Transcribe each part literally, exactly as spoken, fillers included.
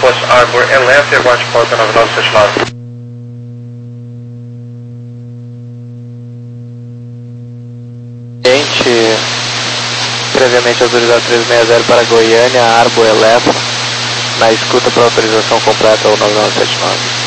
após Arbor Elef, aguarde porta nove nove sete nove. Gente, previamente autorizado trezentos e sessenta para Goiânia, Arbor Elef, na escuta para autorização completa ao nove nove sete nove.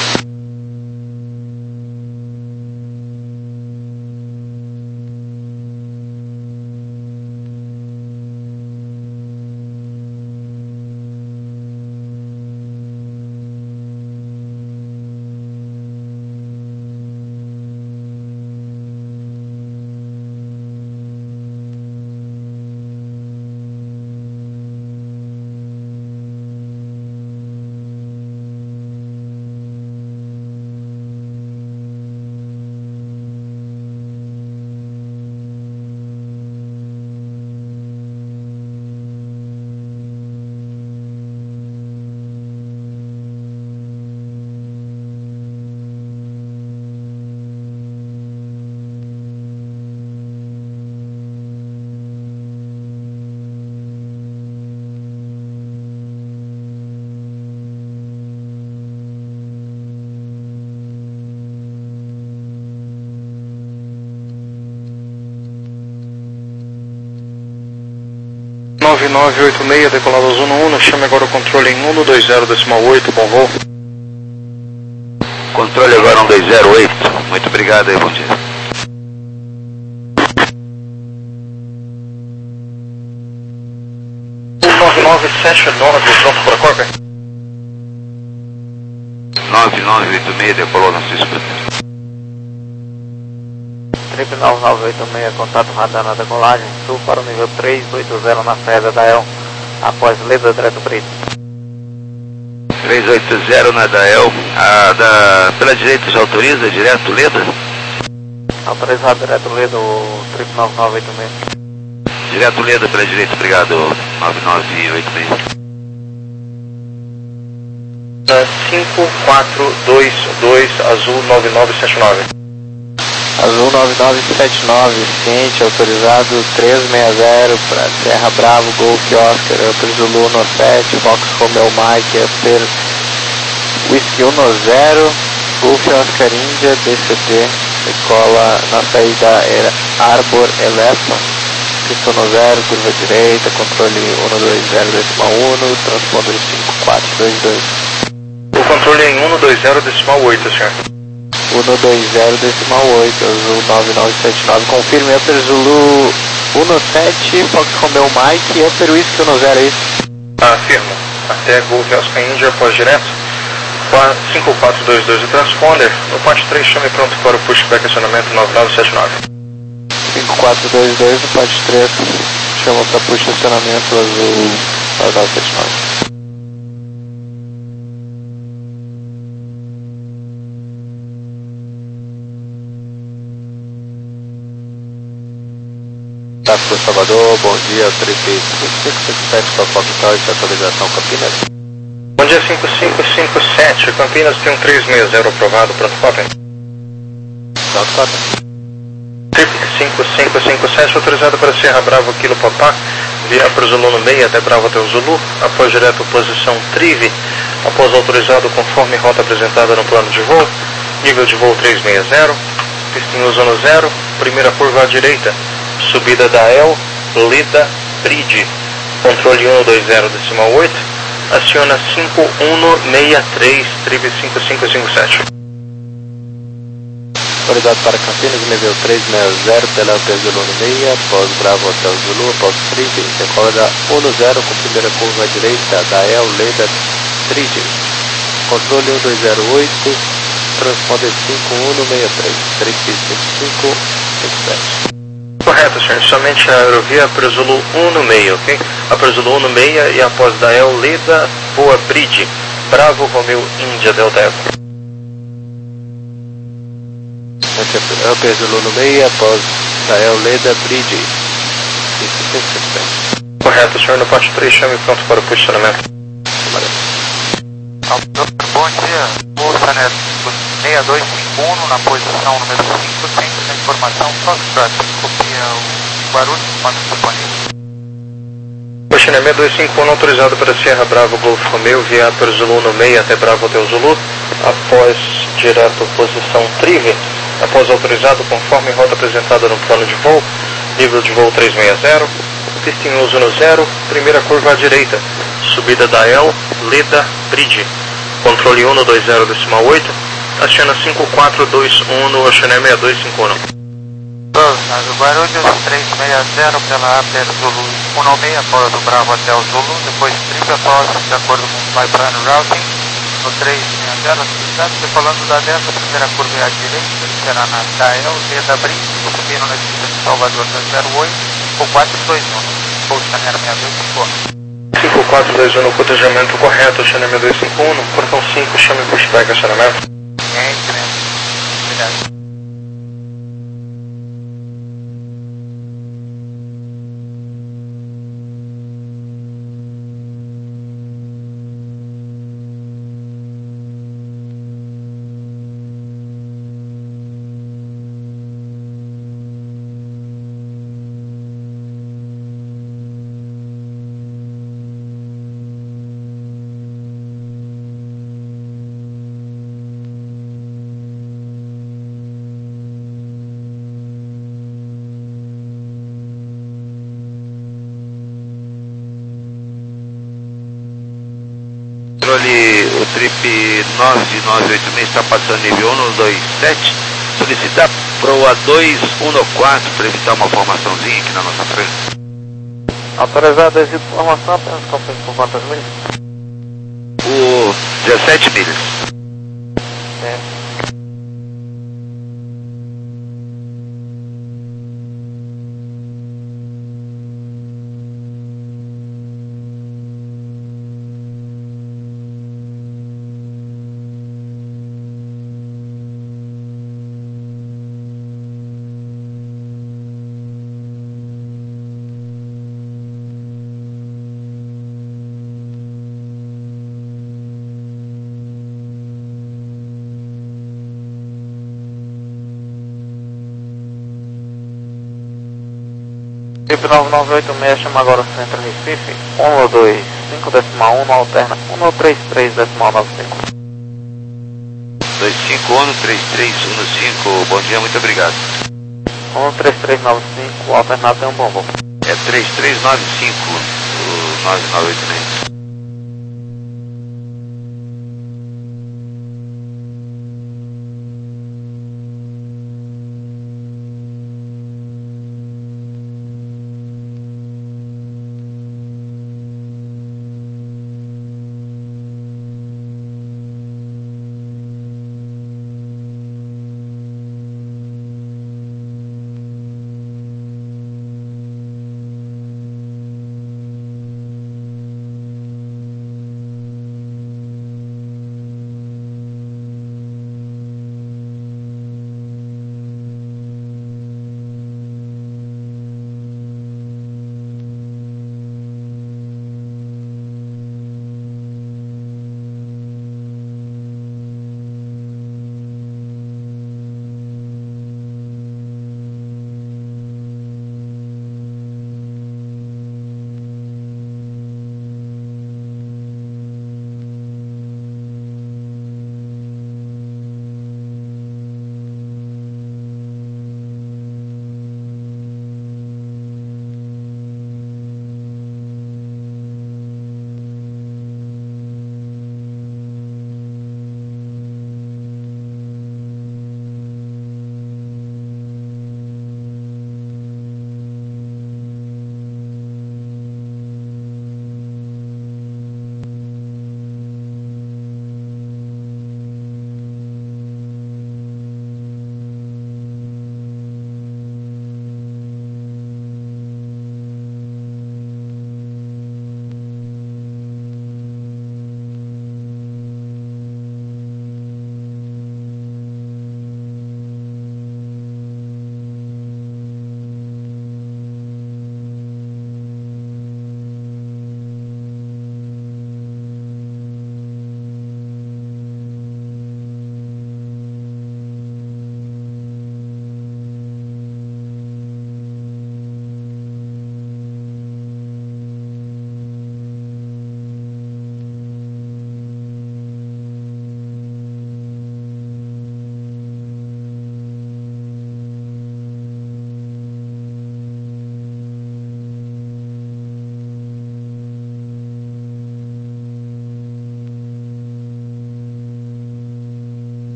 nove nove oito seis, decolado ao Zona um, chame agora o controle em um dois zero decimal oito, bom voo. Controle agora um dois zero oito, muito obrigado aí, bom dia. nove nove sete nove, pronto para Corper. nove nove oito seis, decolou na sua escuta. Trip nove nove oito seis, contato radar na decolagem, sul para o nível três oito zero na saída da E L, após Leda direto Brito. três oito zero na da E L, a da, pela direita já autoriza direto Leda? Autorizado direto Leda, o Trip nove nove oito seis. Direto Leda pela direita, obrigado, nove nove oito seis. cinco quatro dois dois, azul nove nove sete nove. Azul nove nove sete nove, ciente, autorizado trezentos e sessenta para Serra Bravo, Golf Oscar, Upper Zulu no sete, Fox Romeo Mike, Upper Whisky um zero, Golf Oscar India, D C T, decola na saída era Arbor Elefa, pista um zero, curva direita, controle um dois zero decimal um, transponder cinco quatro dois dois. O controle em um dois zero decimal oito, senhor. um dois zero decimal oito, Azul nove nove sete nove, confirme Upper Zulu um sete, Fox Romeo Mike, Upper Whisky um zero, é isso? Afirmo, até Golf Oscar India, após direto, cinco quatro dois dois o transponder, no ponte três chame pronto para o pushback acionamento nove nove sete nove. cinco quatro dois dois no ponte três, chama para push acionamento Azul nove nove sete nove. Tático Salvador, bom dia, trip cinco cinco cinco sete para Fox Tower de atualização Campinas. Bom dia cinco cinco cinco sete, Campinas tem um três seis zero aprovado, pronto copy. Pronto copy. Trip cinco cinco cinco sete, autorizado para Serra Bravo, Kilo Papá, via para o Zulu no meio até Bravo até o Zulu, após direto posição Trive, após autorizado conforme rota apresentada no plano de voo, nível de voo trezentos e sessenta, pista em uso no zero, primeira curva à direita, subida da E L, Leda, Bridge, controle um dois zero decimal oito, aciona cinco um seis três, Trive cinco cinco cinco sete. Autorizado para Campinas, nível três seis zero, pela Upper Zulu no meio, após Bravo Hotel Zulu, após Trive, decola da um zero com primeira curva à direita, da E L, Leda, Bridge, controle um dois zero oito, transponder cinco um seis três, Trive cinco cinco cinco sete. Correto, senhor. Somente a aerovia Upper Zulu um no meio, ok? Upper Zulu um no meio e após da E L, Leda, Boa Bridge, Bravo, Romeo, Índia, Delta Eco. Upper Zulu no meio, após da E L, Leda, Bridge, cinco cinco cinco sete. Correto, senhor. No ponte três, chame pronto para o posicionamento. Bom dia, Bolsa Neto seis dois cinco um na posição número cinco, centro de informação Foxtrot, copia o Guarulhos, quando disponível. China seis dois cinco um autorizado para Sierra Bravo Golf Romeo, via para Zulu no meio até Bravo Hotel Zulu, após direto posição Trive, após autorizado conforme rota apresentada no plano de voo, nível de voo trezentos e sessenta, pista em uso no zero, primeira curva à direita, subida da El, Leda, Bridge, controle um no dois zero decimal oito, Oceana cinco quatro dois um no Oceana seis dois cinco um. Guarulhos trezentos e sessenta pela Aper Zulu um nove seis, após do Bravo até o Zulu, depois trinta toques de acordo com o Flyplan Routing, no trezentos e sessenta, cidade, decolando da dentro, primeira curva à direita, será na K L, Leda Bridge, subindo na pista de Salvador da zero oito, ou quatro dois um, ou Oceana seis dois cinco um. cinco quatro dois um no cotejamento correto, Oceana seis dois cinco um, no portão cinco, chame pushback, acionamento. Entre, obrigado. Controle, o trip nove nove oito seis está passando nível um no dois sete, solicitar proa dois um no quatro para evitar uma formaçãozinha aqui na nossa frente. Autorizado a exito formação, apenas confirme por quantas milhas? Por dezessete milhas. É. Trip nove nove oito seis, chama agora o centro Recife, um dois cinco decimal um, alterna um três três decimal nove cinco. dois cinco um três três um cinco, bom dia, muito obrigado. um três três nove cinco, alternado tem um bom voo. É três três nove cinco, o nove nove oito seis.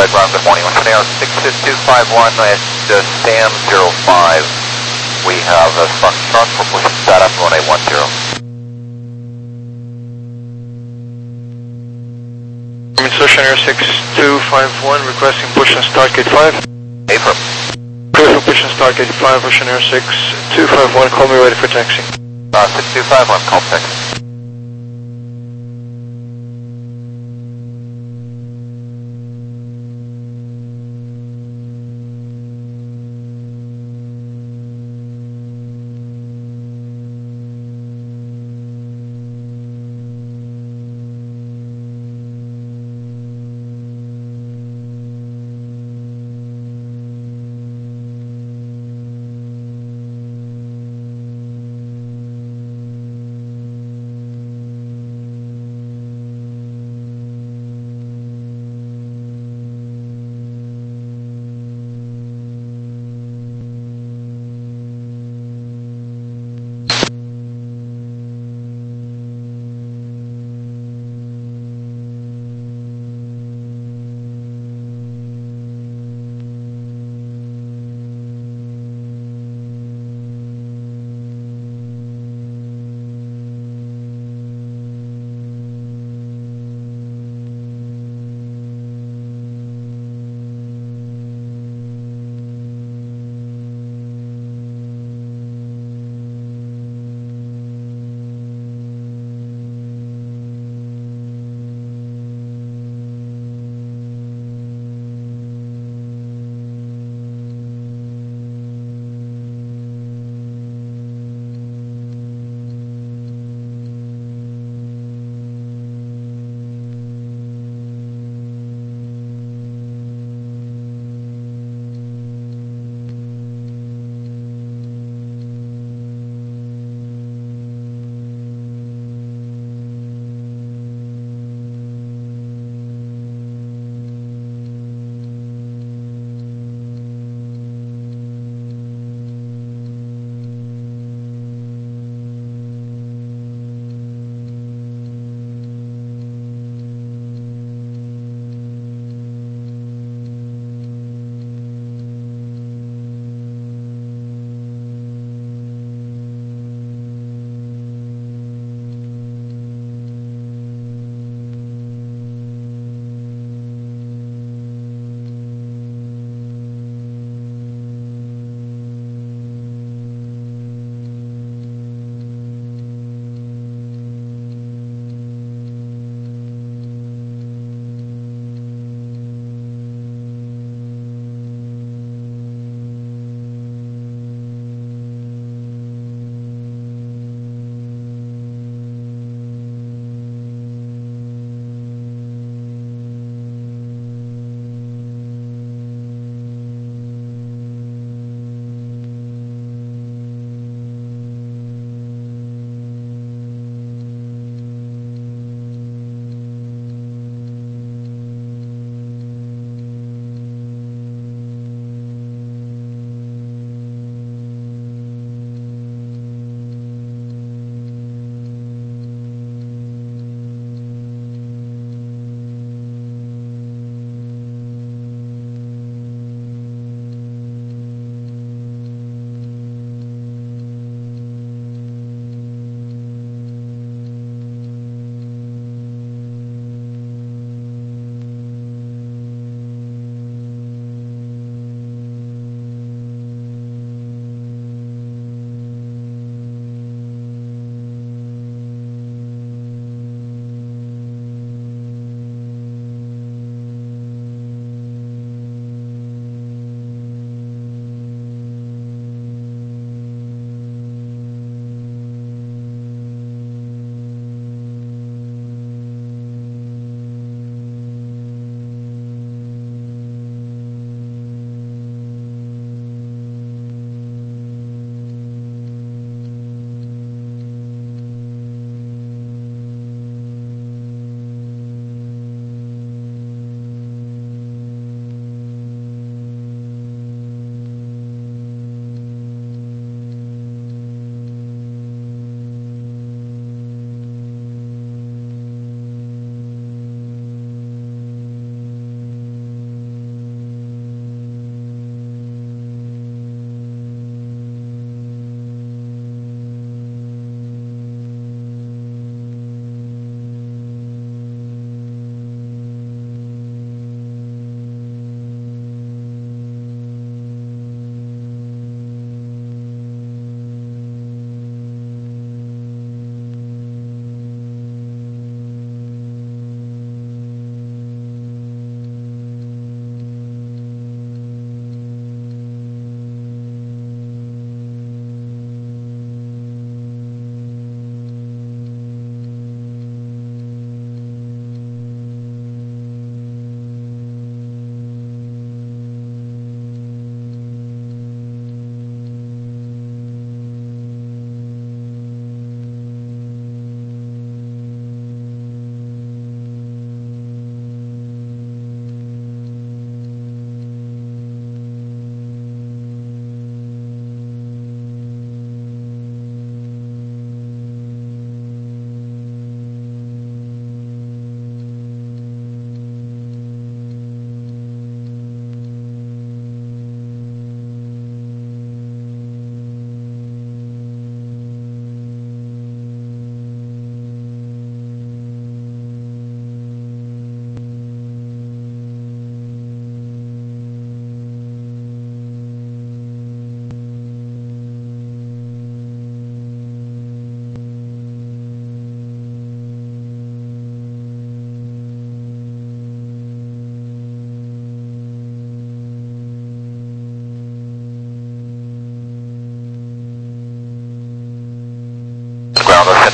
Flight Ground, good morning. Ocean Air six two five one at uh, Sam zero five. We have a Foxtrot for pushing startup runway one zero. It's Ocean Air six two five one requesting push and start gate five. Affirm. Clear for push and start gate five, Ocean Air six two five one, call me ready for taxi. Uh, six two five one, call taxi.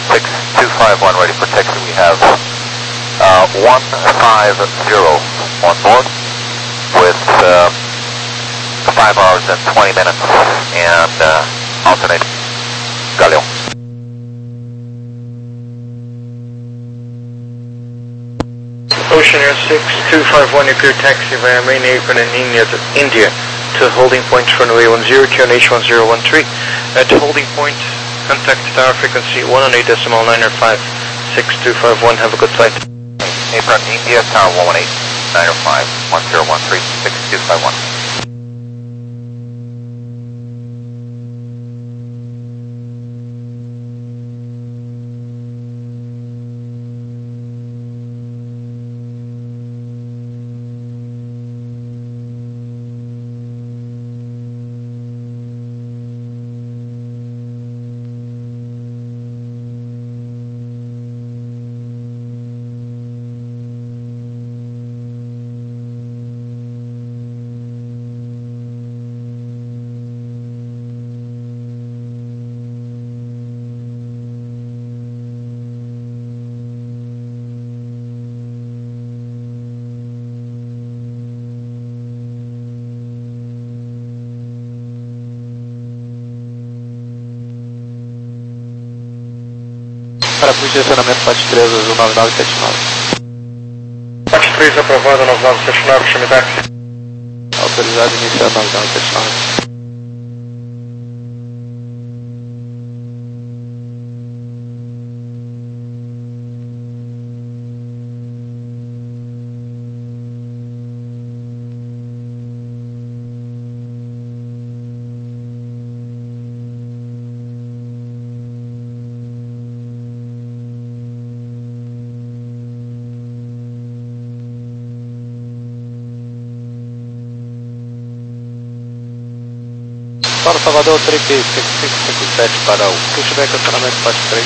six two five one ready for taxi. We have uh, one five zero on board with uh, five hours and twenty minutes and uh, alternate Galeão. Ocean Air six two five one, you clear taxi via main apron in India to, India to holding point for runway one zero, Q N H one zero one three. At holding point, contact tower frequency one oh eight decimal nine five six two five one. Have a good flight. Apron India, tower one one eight nine five one zero one three six two five one. Para posicionamento F A T três, azul nove nove sete nove. F A T três aprovado, nove nove sete nove, chame táxi. Autorizado iniciar nove nove sete nove. Para Salvador, três cinco cinco sete para o pushback, acionamento F A T três.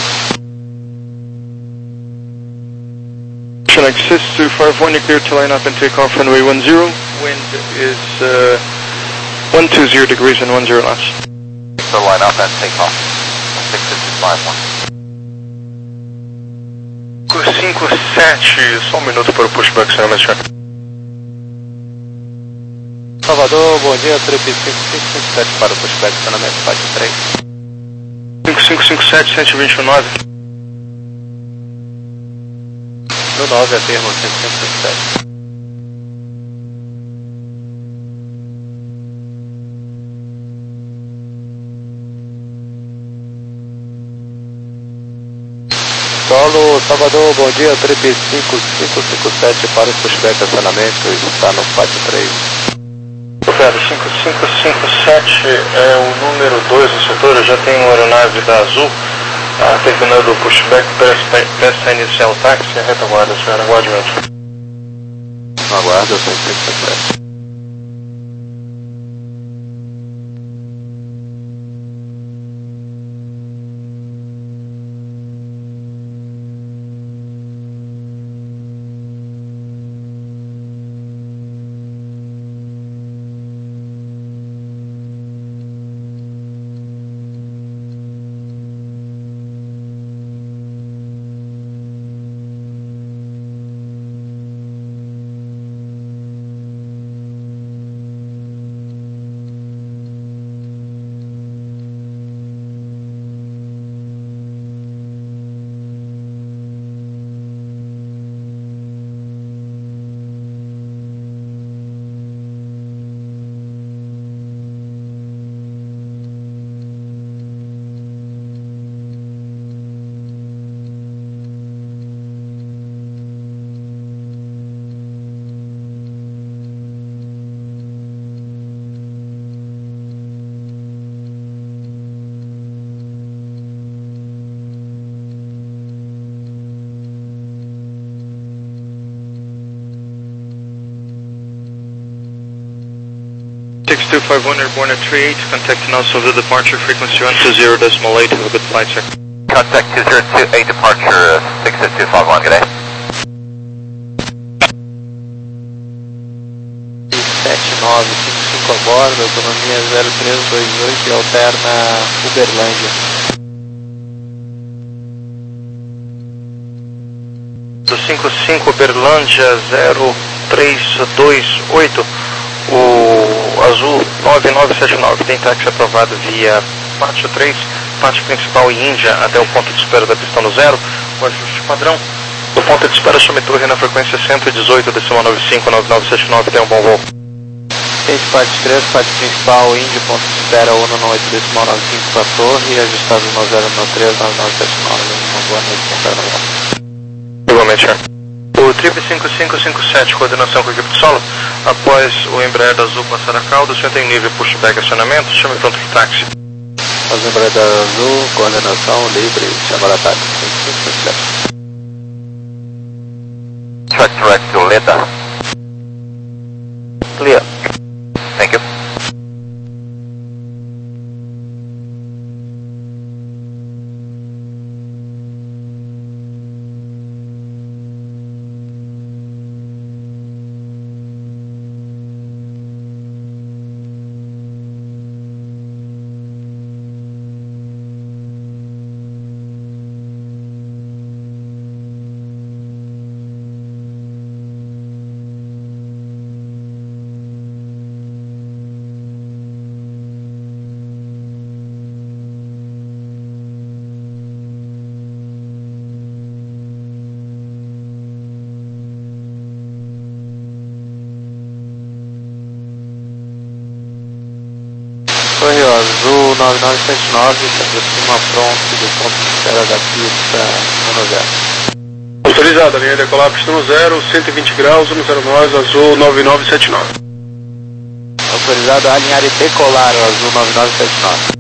Ocean X six two five one, you clear to line up and take off runway one zero. Wind is uh, one two zero degrees and one zero knots. So line up and take off. six two five one. cinco sete, só um minuto para o pushback, acionamento, senhor. Salvador, bom dia, três cinco cinco cinco sete para o pushback, acionamento F A T três. cinco cinco cinco sete, cento e vinte e nove. No nove, a termo cinco cinco cinco sete. Solo, Salvador, bom dia, três cinco cinco cinco sete para o pushback, acionamento, está no F A T três. Obrigado, cinco cinco cinco sete é o número dois do setor, eu já tenho uma aeronave da Azul, ah, terminando o pushback, peça inicial táxi, a retaguarda, senhora, aguarde mesmo. Aguarda, cinco cinco cinco sete. six two five one, airborne at three eight, contacting also the departure frequency one two zero decimal eight, have a good flight, sir. Contact two zero two eight, departure six two five one, good day. sete nove cinco cinco a bordo, autonomia zero três dois oito e alterna Uberlândia. cinco cinco Berlândia zero três dois oito, o azul nove nove sete nove, tem táxi aprovado via pátio três, pátio principal e Índia até o ponto de espera da pista no zero, o ajuste padrão. O ponto de espera some torre na frequência cento e dezoito, decimal nove cinco nove nove sete nove, tem um bom voo. Quente pátio três, pátio principal, Índia, ponto de espera um no oito, decimal nove cinco para a torre, ajustado no zero no três nove nove sete nove, uma boa noite, com Igualmente, senhor. O Trip cinco cinco cinco sete, coordenação com a equipe de solo. Após o Embraer da Azul passar a cauda, o senhor tem nível pushback acionamento, chame pronto para táxi. Após o Embraer da Azul, coordenação livre, chama da táxi. cinco cinco cinco sete. Track direct to Linda. Clear. Thank you. Torre Azul nove nove sete nove, se aproxima pronto do ponto de espera da pista um zero. Autorizada, linha de decolar, pista no zero, cento e vinte graus, um zero nós, Azul nove nove sete nove. Autorizado a alinhar e decolar o Azul nove nove sete nove.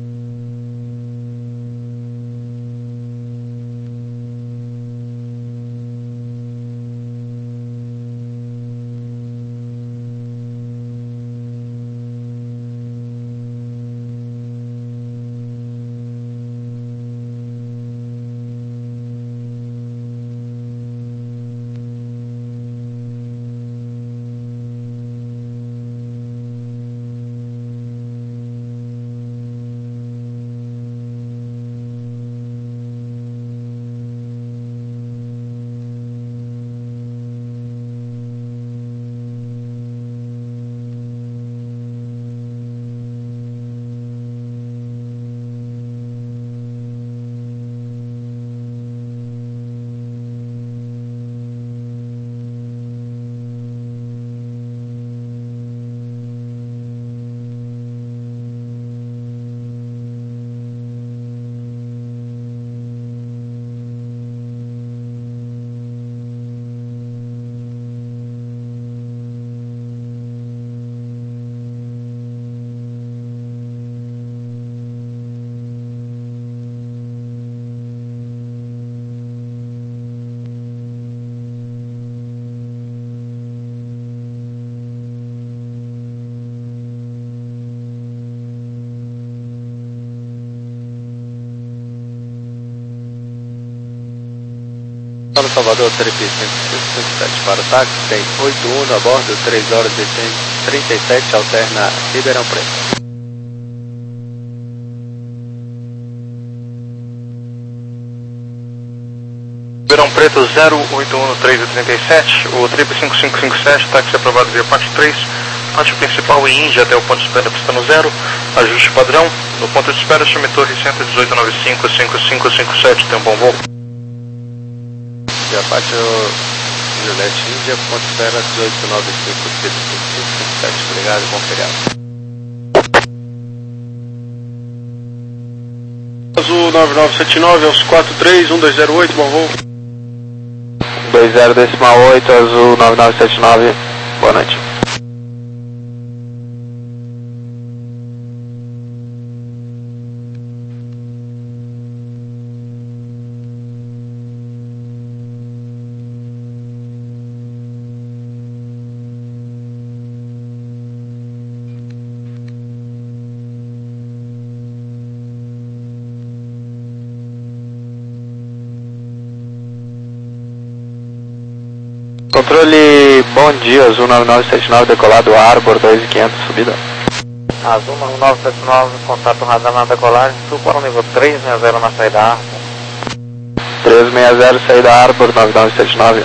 Para Salvador, Trip cinco cinco cinco sete para o táxi, tem oito um a bordo, três horas e trinta e sete, alterna Ribeirão Preto. Ribeirão Preto zero oito um três trinta e sete, o Trip cinco cinco cinco sete, táxi aprovado via pátio três, pátio principal e Índia até o ponto de espera pista no zero, ajuste padrão, no ponto de espera chame torre cento e dezoito nove cinco cinco cinco cinco sete, tem um bom voo. Via pátio Juliette Índia, ponto de espera dezoito nove cinco cinco cinco sete, obrigado, bom feriado. Azul nove nove sete nove, aos quatro três um dois zero oito, bom voo. dois zero decimal oito, Azul nove nove sete nove, boa noite. Controle, bom dia, Azul nove nove sete nove, decolado, Arbor dois mil e quinhentos, subida. Azul nove nove sete nove, contato radar na decolagem, sul para o nível três sessenta na saída Arbor. três seis zero, saída Arbor nove nove sete nove.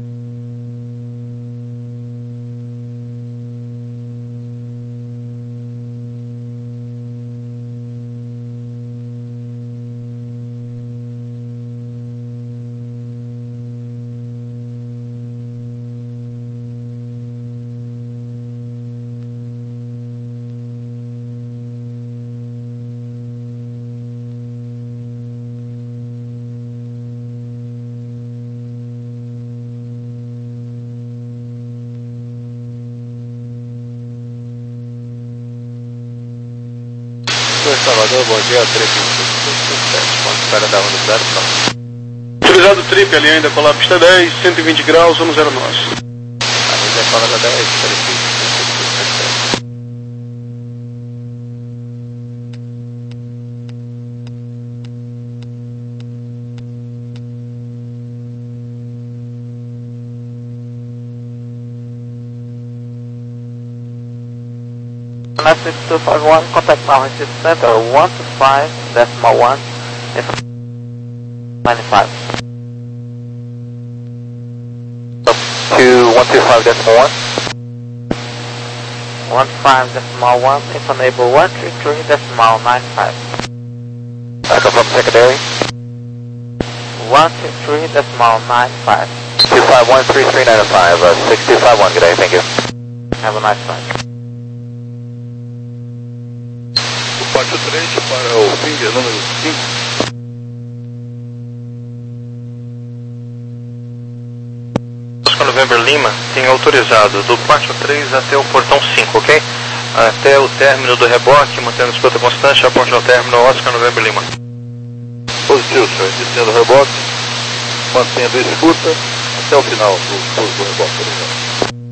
Salvador, bom dia, três cinco cinco sete, ponto espera da onda zero nove. Autorizado trip, ali ainda com a pista dez, cento e vinte graus, vamos zero nove. Avenida Colada dez, três cinco cinco sete. nine six two five one, contact now Recife Center, one two five decimal one, ninety-five. To one two five decimal one. one five decimal one, enable one three three decimal nine five. Back up from secondary. one two three decimal nine five. two five one three three nine five, uh, six two five one, good day, thank you. Have a nice night. quatro três para o finger número cinco. Oscar November Lima tem autorizado do quatro três até o portão cinco, ok? Até o término do reboque, mantendo a escuta constante, aporte ao término Oscar November Lima. Positivo, senhor. Descendo o reboque, mantendo a escuta até o final do, do, do reboque. Obrigado.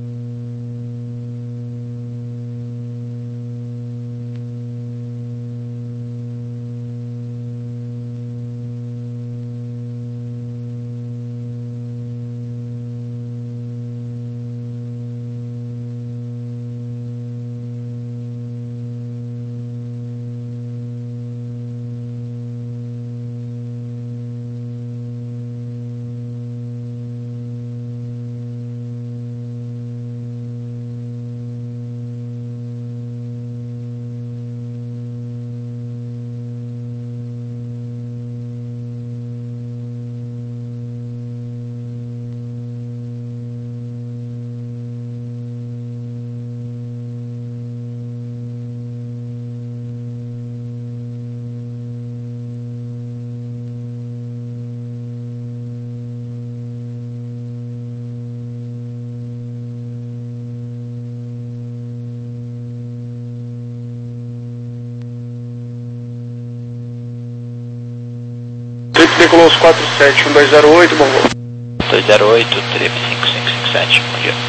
Decolou os quatro sete, um dois zero oito, bom voo. dois zero oito, trip cinco cinco cinco sete, bom dia.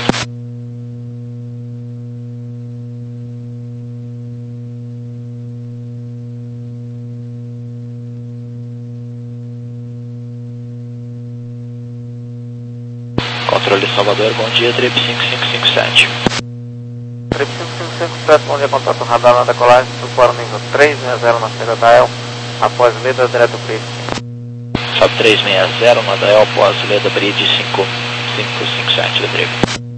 Controle Salvador, bom dia, trip cinco cinco cinco sete. Trip cinco cinco cinco sete, bom dia, contato radar na decolagem, para o nível três seis zero na saída da E L, após leda direto bridge. Sobe três seis zero na da E L, após leda bridge cinco cinco cinco sete, Rodrigo.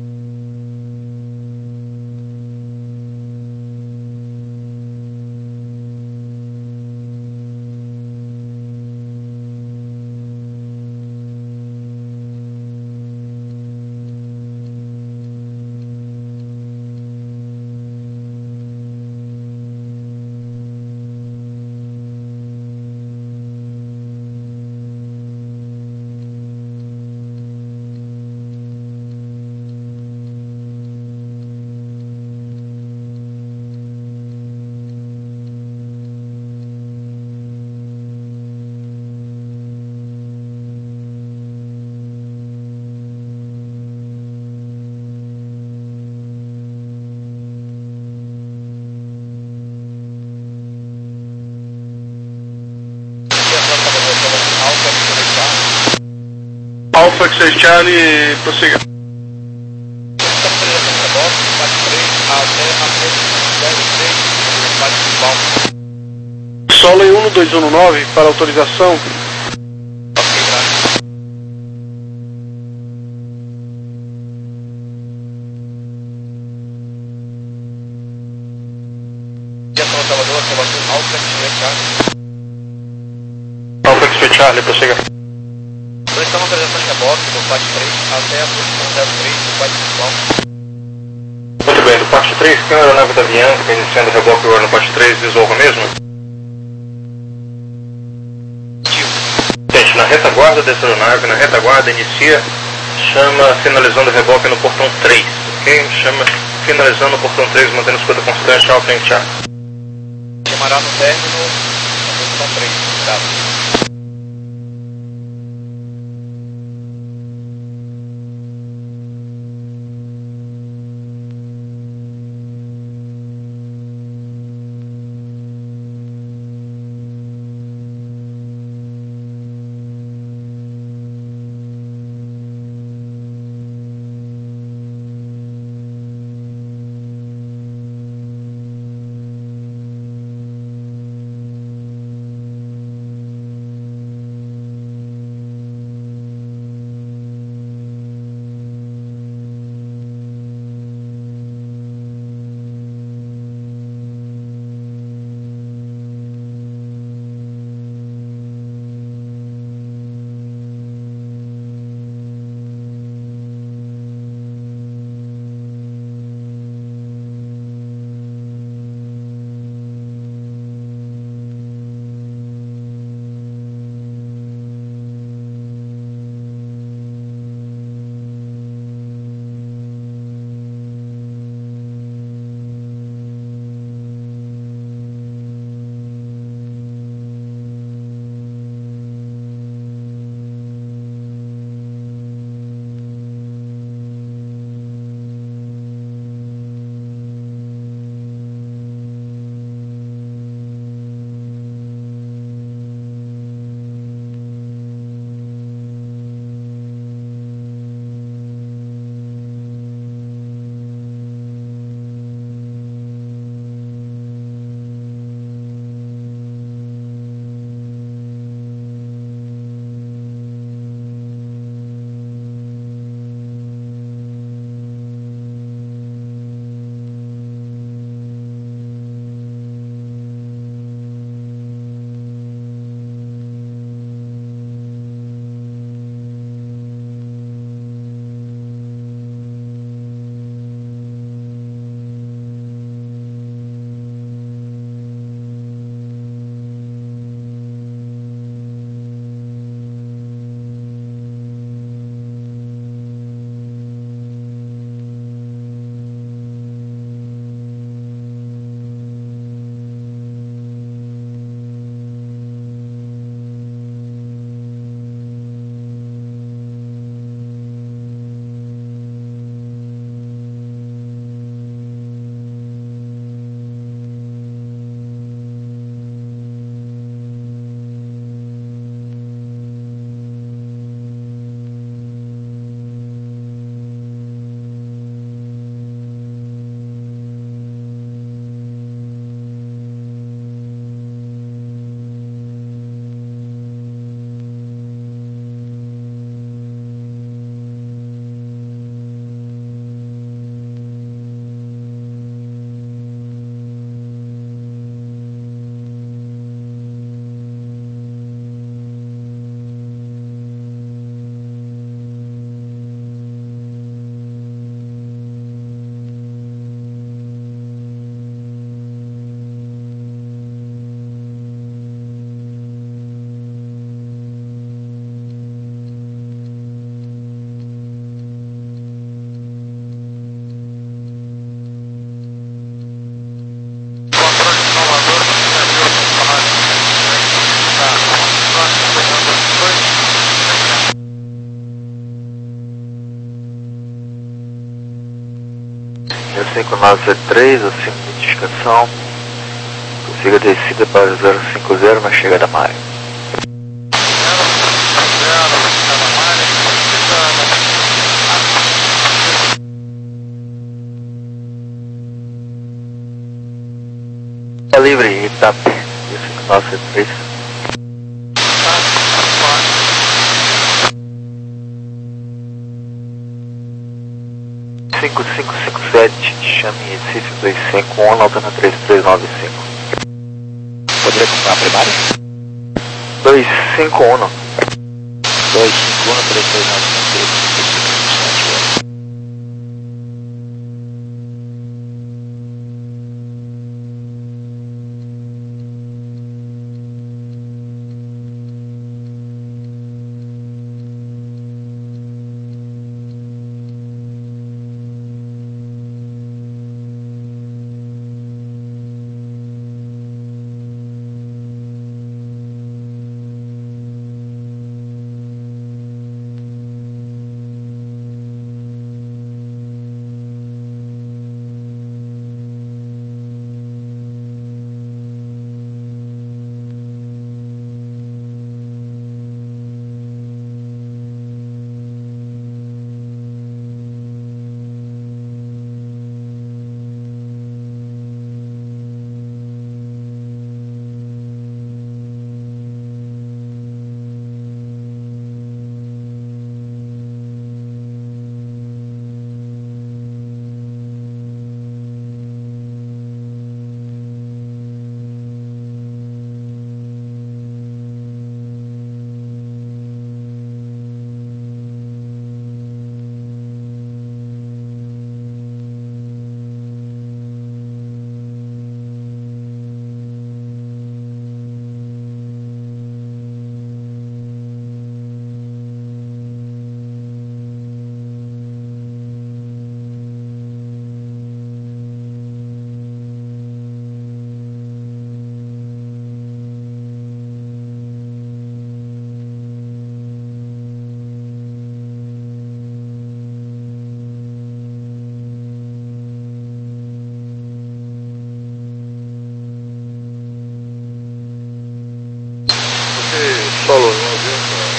Alfa seis Charlie, prossiga. Solo em um dois um nove para autorização. Alfa X Charlie, prossiga. Nós estamos apresentando reboque do P A C três até a posição zero três do P A C principal. Muito bem, do P A C três, tem a aeronave da Avianca iniciando reboque agora no P A C três, desolva mesmo? Gente, na retaguarda dessa aeronave, na retaguarda inicia, chama finalizando o reboque no portão três, ok? Chama finalizando o portão três, mantendo escuta constante, Alfa em Charlie. Chamará no término, na posição três, obrigado. cinco nove sete três, acima de identificação. Consiga descida para zero cinco zero na chegada à área. Tá livre, Itap, cinco nove sete três. cinco cinco cinco sete, chame Recife dois cinco um, Altana três três nove cinco. poderia comprar a primária? dois cinco um. dois cinco um, três três nove sete. Solo, no avião.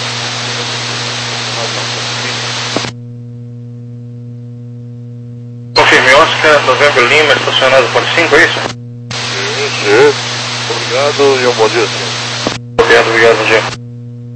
Confirme, Oscar, Novembro Lima, estacionado por cinco, é isso? Isso, obrigado e um bom dia, senhor. Obrigado, obrigado, bom dia.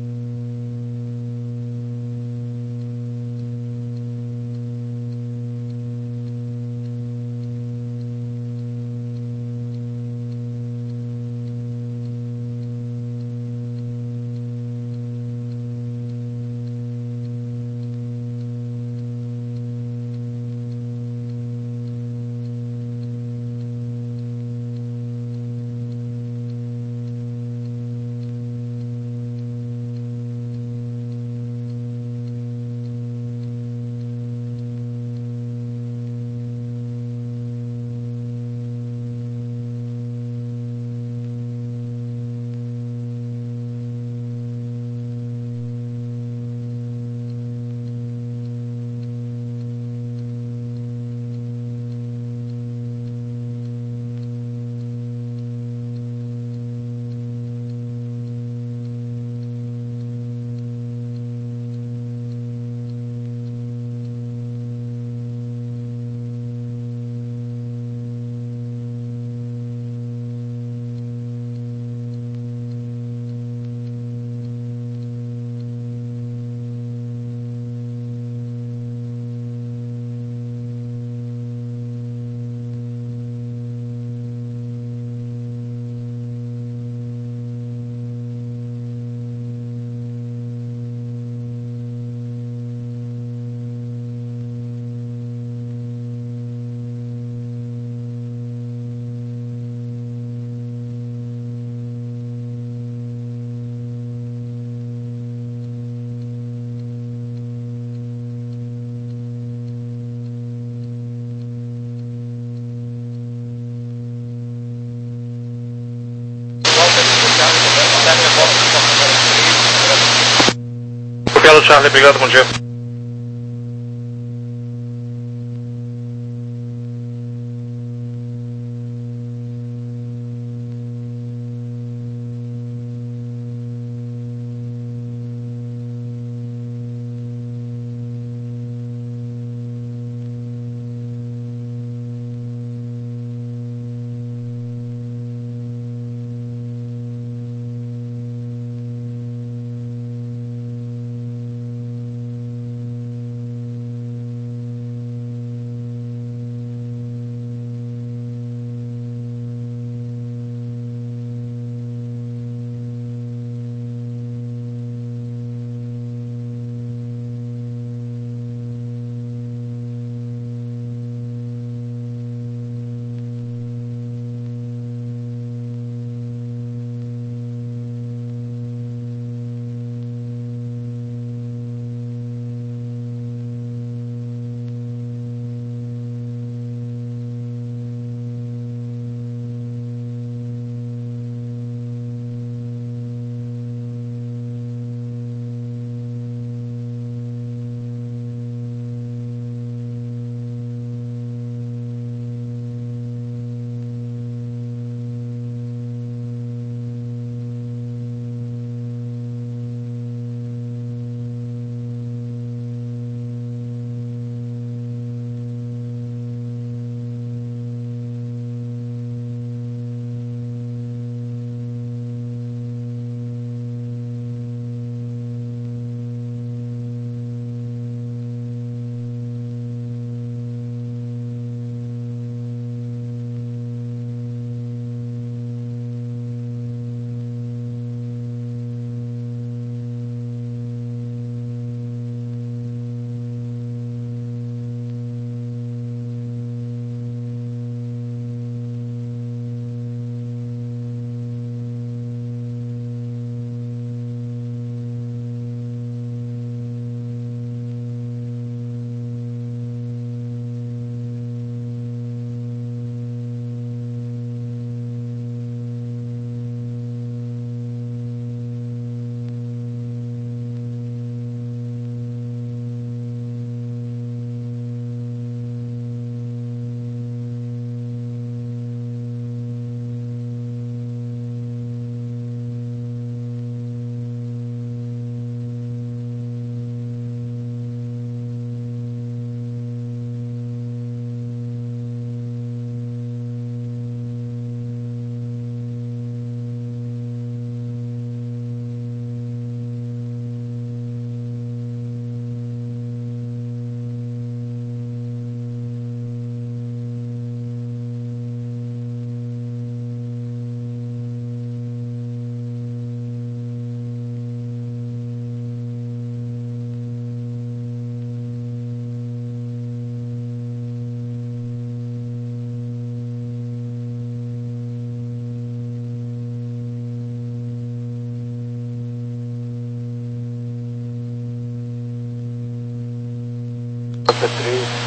Obrigado, Charlie. Obrigado, bom dia.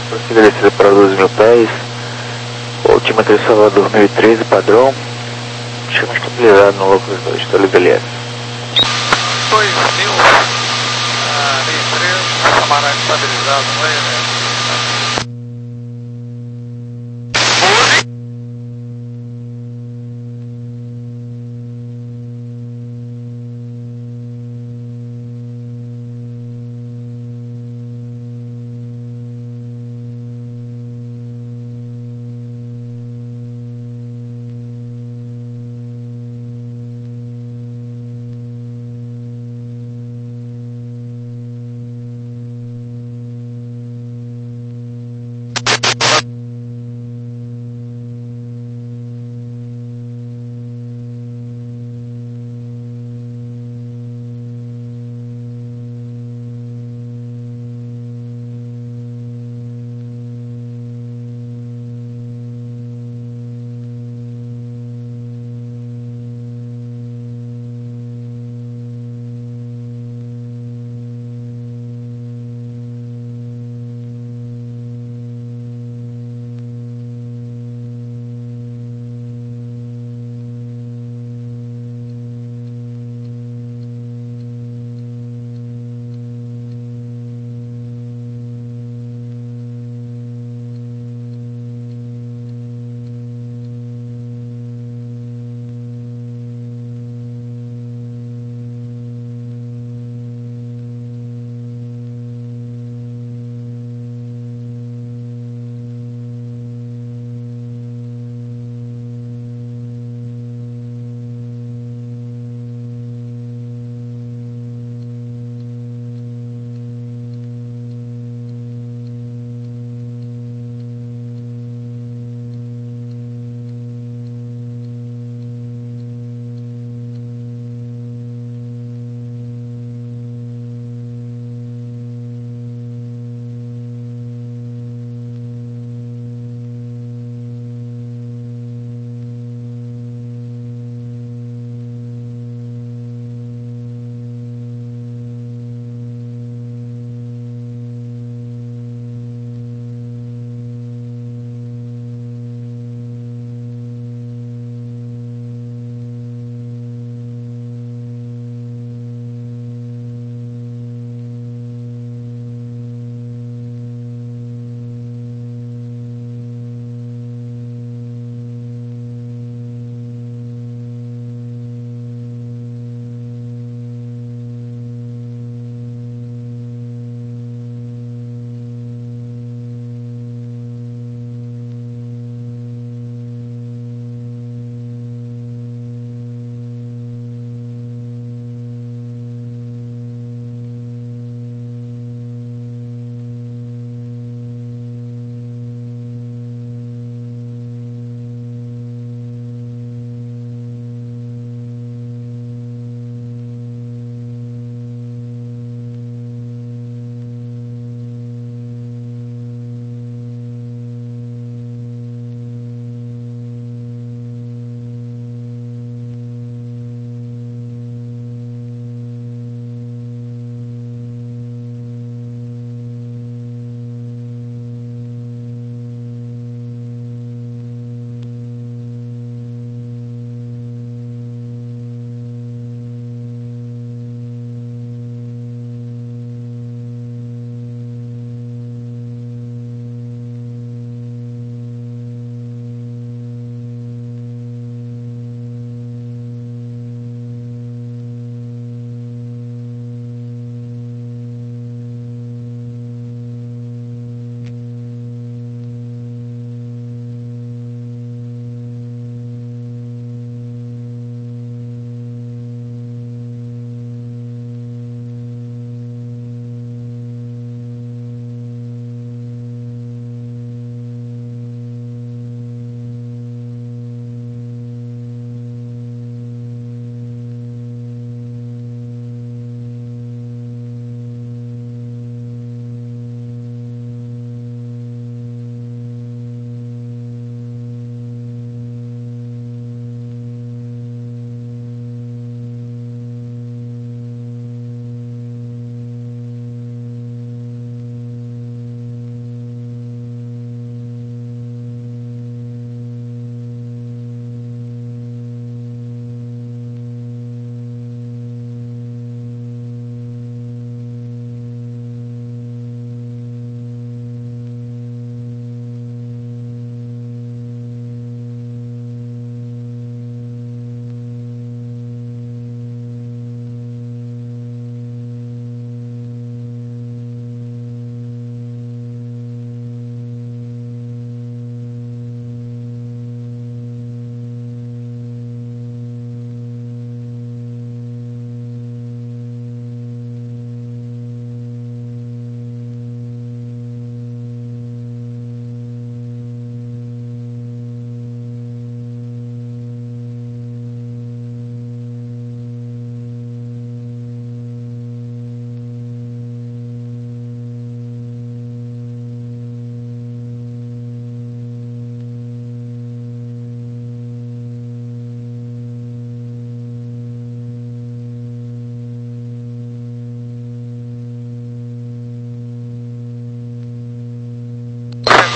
Prossiga descida para doze mil pés. Altímetro Salvador mil e treze, padrão. Chama estabilizado no Locus dois, estou livre L S. dois mil, ah, mil e treze, Samará estabilizado no L S.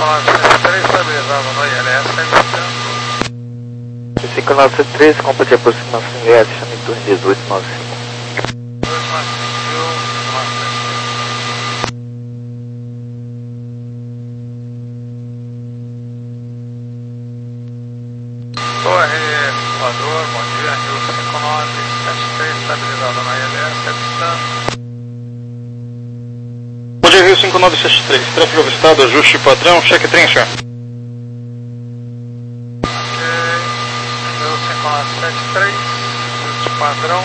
cinco nove sete três, estabilizado no I L S, evitando. cinco nove sete três, compra de aproximação I L S, chame turno dezoito nove cinco. dois nove cinco, Torre, voador, bom dia, Rio cinco nove sete três, estabilizado na I L S, avistando. Bom dia, Rio cinco nove sete três, tráfego avistado, ajuste padrão, cheque trincha. Ok, Rio cinco nove sete três, ajuste padrão,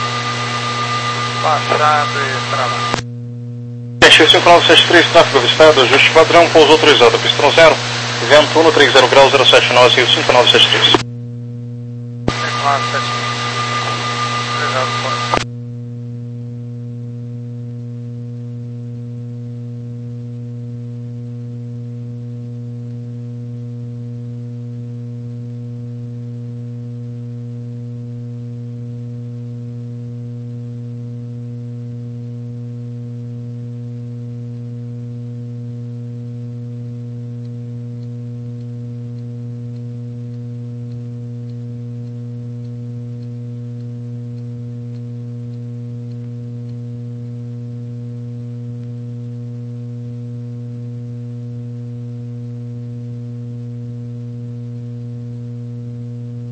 baixado e travado. Rio cinco nove sete três, tráfego avistado, ajuste padrão, pouso autorizado, pistão zero, vento um, trinta graus, zero sete nove, Rio cinco nove sete três. cinco nove sete três, obrigado,